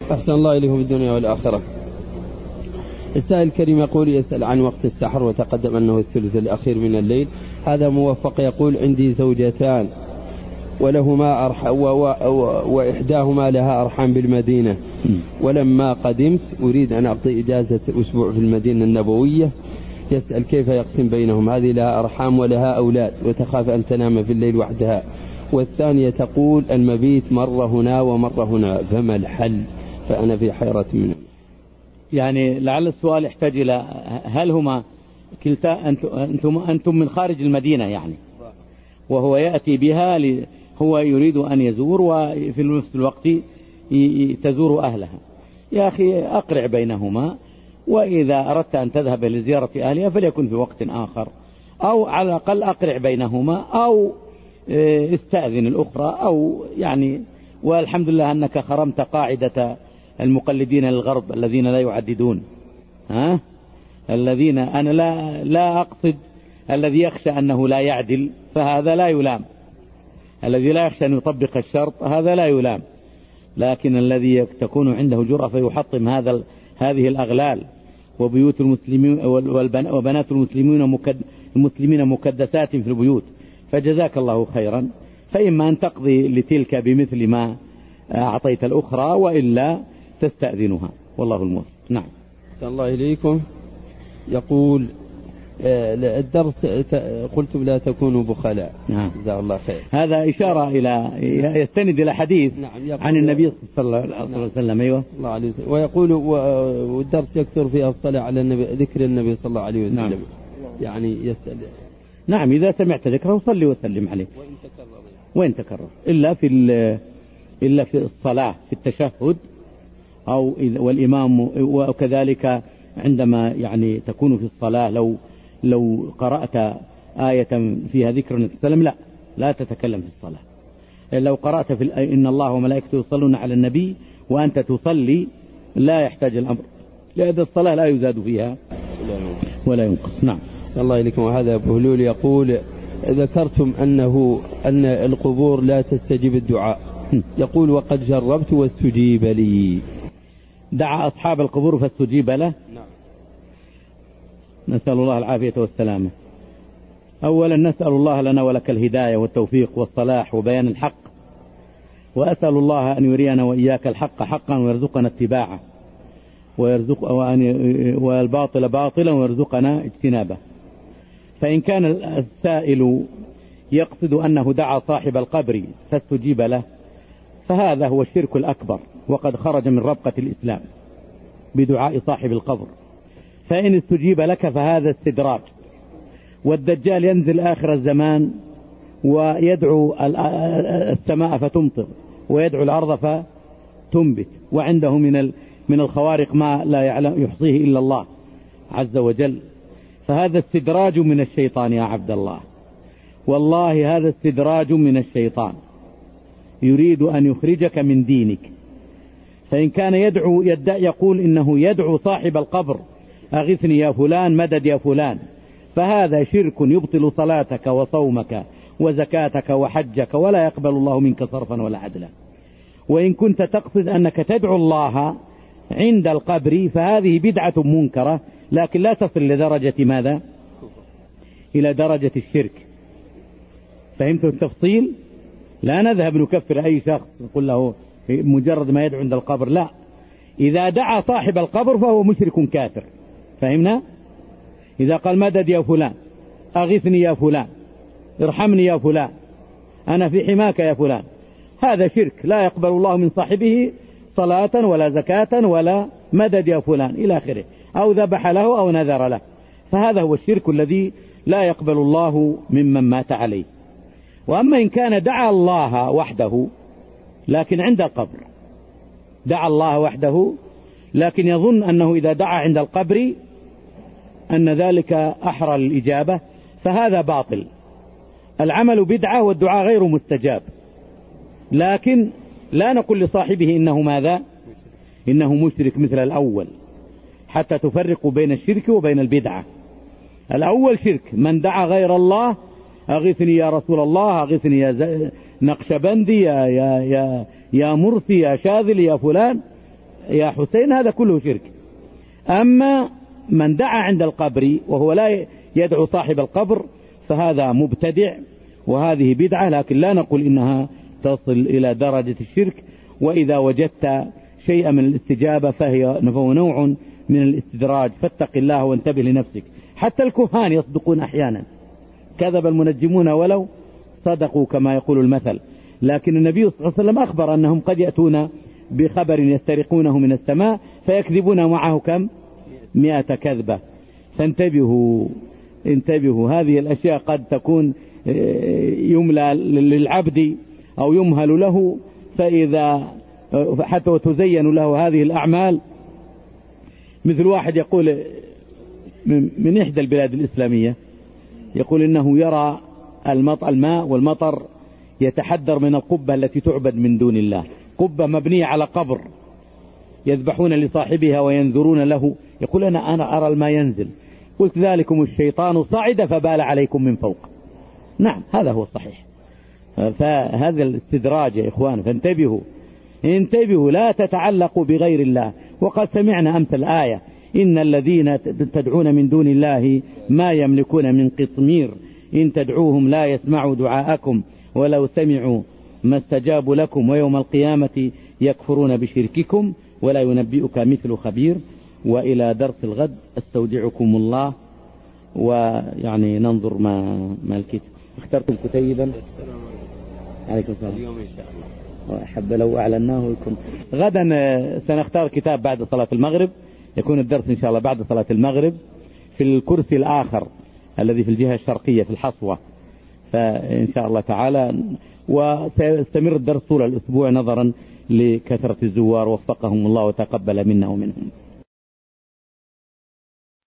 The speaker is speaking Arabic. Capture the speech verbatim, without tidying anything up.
أحسن الله إليكم في الدنيا والآخرة. السائل الكريم يقول يسأل عن وقت السحر، وتقدم أنه الثلث الأخير من الليل. هذا موفق يقول عندي زوجتان ولهما أرحام وإحداهما لها أرحام بالمدينة، ولما قدمت أريد أن أعطي إجازة أسبوع في المدينة النبوية. يسأل كيف يقسم بينهم؟ هذه لها أرحام ولها أولاد وتخاف أن تنام في الليل وحدها، والثانية تقول المبيت مرة هنا ومرة هنا، فما الحل؟ فأنا في حيرة منه. يعني لعل السؤال يحتاج إلى هل هما كلتا أنتم, أنتم من خارج المدينة يعني، وهو يأتي بها ل... هو يريد أن يزور وفي نفس الوقت تزور أهلها. يا أخي أقرع بينهما، وإذا أردت أن تذهب لزيارة أهلها فليكن في وقت آخر، أو على الأقل أقرع بينهما، أو استأذن الأخرى، أو يعني. والحمد لله أنك خرمت قاعدة المقلدين للغرب الذين لا يعددون، ها؟ الذين أنا لا, لا أقصد الذي يخشى أنه لا يعدل فهذا لا يلام، الذي لا يخشى أن يطبق الشرط هذا لا يلام، لكن الذي تكون عنده جرأة فيحطم هذا هذه الأغلال، وبيوت المسلمين وبنات المسلمين المسلمين مكدسات في البيوت. فجزاك الله خيرا، فإما أن تقضي لتلك بمثل ما أعطيت الأخرى، وإلا تستأذنها، والله الموفق. نعم. صلى الله إليكم. يقول الدرس قلتم لا تكونوا بخلاء. نعم. جزاه الله خير. هذا إشارة إلى يستند إلى حديث نعم عن النبي صلى الله عليه وسلم. أيوة. الله عليه وسلم. ويقول والدرس يكثر فيها الصلاة على النبي، ذكر النبي صلى الله عليه وسلم. نعم. يعني يسأل. نعم، إذا سمعت ذكره صلي وسلم عليه وإن تكرر وإن تكرر إلا في إلا في الصلاة في التشهد، أو والإمام، وكذلك عندما يعني تكون في الصلاة لو لو قرأت آية فيها ذكر النبي صلى الله عليه وسلم لا لا تتكلم في الصلاة. لو قرأت في إن الله وملائكته يصلون على النبي وأنت تصلي لا يحتاج الأمر، لأن الصلاة لا يزاد فيها ولا ينقص. نعم. صلى الله عليكم. وهذا بهلول يقول ذكرتم أنه أن القبور لا تستجيب الدعاء، يقول وقد جربت واستجيب لي. دعا أصحاب القبور فاستجيب له. نعم. نسأل الله العافية والسلامة. أولا نسأل الله لنا ولك الهداية والتوفيق والصلاح وبيان الحق، وأسأل الله أن يرينا وإياك الحق حقا ويرزقنا اتباعه، ويرزق والباطل باطلا ويرزقنا اجتنابه. فإن كان السائل يقصد أنه دعا صاحب القبر فاستجيب له، فهذا هو الشرك الأكبر، وقد خرج من ربقة الإسلام بدعاء صاحب القبر. فإن استجيب لك فهذا استدراج، والدجال ينزل آخر الزمان ويدعو السماء فتمطر، ويدعو الأرض فتنبت، وعنده من من الخوارق ما لا يعلم يحصيه إلا الله عز وجل. فهذا استدراج من الشيطان يا عبد الله، والله هذا استدراج من الشيطان يريد أن يخرجك من دينك. فإن كان يدعو يدعي يقول إنه يدعو صاحب القبر أغثني يا فلان مدد يا فلان، فهذا شرك يبطل صلاتك وصومك وزكاتك وحجك، ولا يقبل الله منك صرفا ولا عدلا. وإن كنت تقصد أنك تدعو الله عند القبر فهذه بدعة منكرة، لكن لا تصل لدرجة ماذا؟ إلى درجة الشرك. فهمت التفصيل؟ لا نذهب نكفر أي شخص نقول له مجرد ما يدعو عند القبر، لا، إذا دعا صاحب القبر فهو مشرك كافر. فهمنا؟ إذا قال مدد يا فلان، أغثني يا فلان، ارحمني يا فلان، أنا في حماك يا فلان، هذا شرك لا يقبل الله من صاحبه صلاة ولا زكاة ولا مدد يا فلان إلى آخره، أو ذبح له أو نذر له. فهذا هو الشرك الذي لا يقبل الله ممن مات عليه. وأما إن كان دعا الله وحده لكن عند القبر، دعا الله وحده لكن يظن أنه إذا دعا عند القبر أن ذلك أحرى الإجابة، فهذا باطل. العمل بدعة والدعاء غير مستجاب، لكن لا نقول لصاحبه إنه ماذا؟ إنه مشرك مثل الأول، حتى تفرق بين الشرك وبين البدعة. الأول شرك، من دعا غير الله أغثني يا رسول الله، أغثني يا نقشبندي، يا, يا, يا, يا مرسي، يا شاذلي، يا فلان، يا حسين هذا كله شرك. أما من دعا عند القبر وهو لا يدعو صاحب القبر فهذا مبتدع وهذه بدعة، لكن لا نقول إنها تصل إلى درجة الشرك. وإذا وجدت شيئا من الاستجابة فهي نوع من الاستدراج، فاتق الله وانتبه لنفسك. حتى الكهان يصدقون أحيانا، كذب المنجمون ولو صدقوا كما يقول المثل. لكن النبي صلى الله عليه وسلم أخبر أنهم قد يأتون بخبر يسترقونه من السماء فيكذبون معه كم مئة كذبة. فانتبهوا انتبهوا، هذه الأشياء قد تكون يملى للعبد أو يمهل له، فإذا حتى وتزين له هذه الأعمال. مثل واحد يقول من إحدى البلاد الإسلامية يقول إنه يرى الماء والمطر يتحدر من القبة التي تعبد من دون الله، قبة مبنية على قبر يذبحون لصاحبها وينذرون له. يقول أنا أنا أرى الماء ينزل. قلت ذلكم الشيطان صعد فبال عليكم من فوق. نعم هذا هو الصحيح. فهذا الاستدراج يا إخوان، فانتبهوا انتبهوا لا تتعلقوا بغير الله. وقد سمعنا أمس الآية إن الذين تدعون من دون الله ما يملكون من قطمير إن تدعوهم لا يسمعوا دعاءكم ولو سمعوا ما استجابوا لكم ويوم القيامة يكفرون بشرككم ولا ينبئك مثل خبير. وإلى درس الغد استودعكم الله، ويعني ننظر ما ما الكتاب اخترتم كتيبا. عليكم السلام. اليوم إن شاء الله وأحب لو أعلناه يكون غدا. سنختار كتاب بعد صلاة المغرب، يكون الدرس إن شاء الله بعد صلاة المغرب في الكرسي الآخر الذي في الجهة الشرقية في الحصوة، فإن شاء الله تعالى. وسيستمر الدرس طول الأسبوع نظرا لكثرة الزوار، وفقهم الله وتقبل منا ومنهم.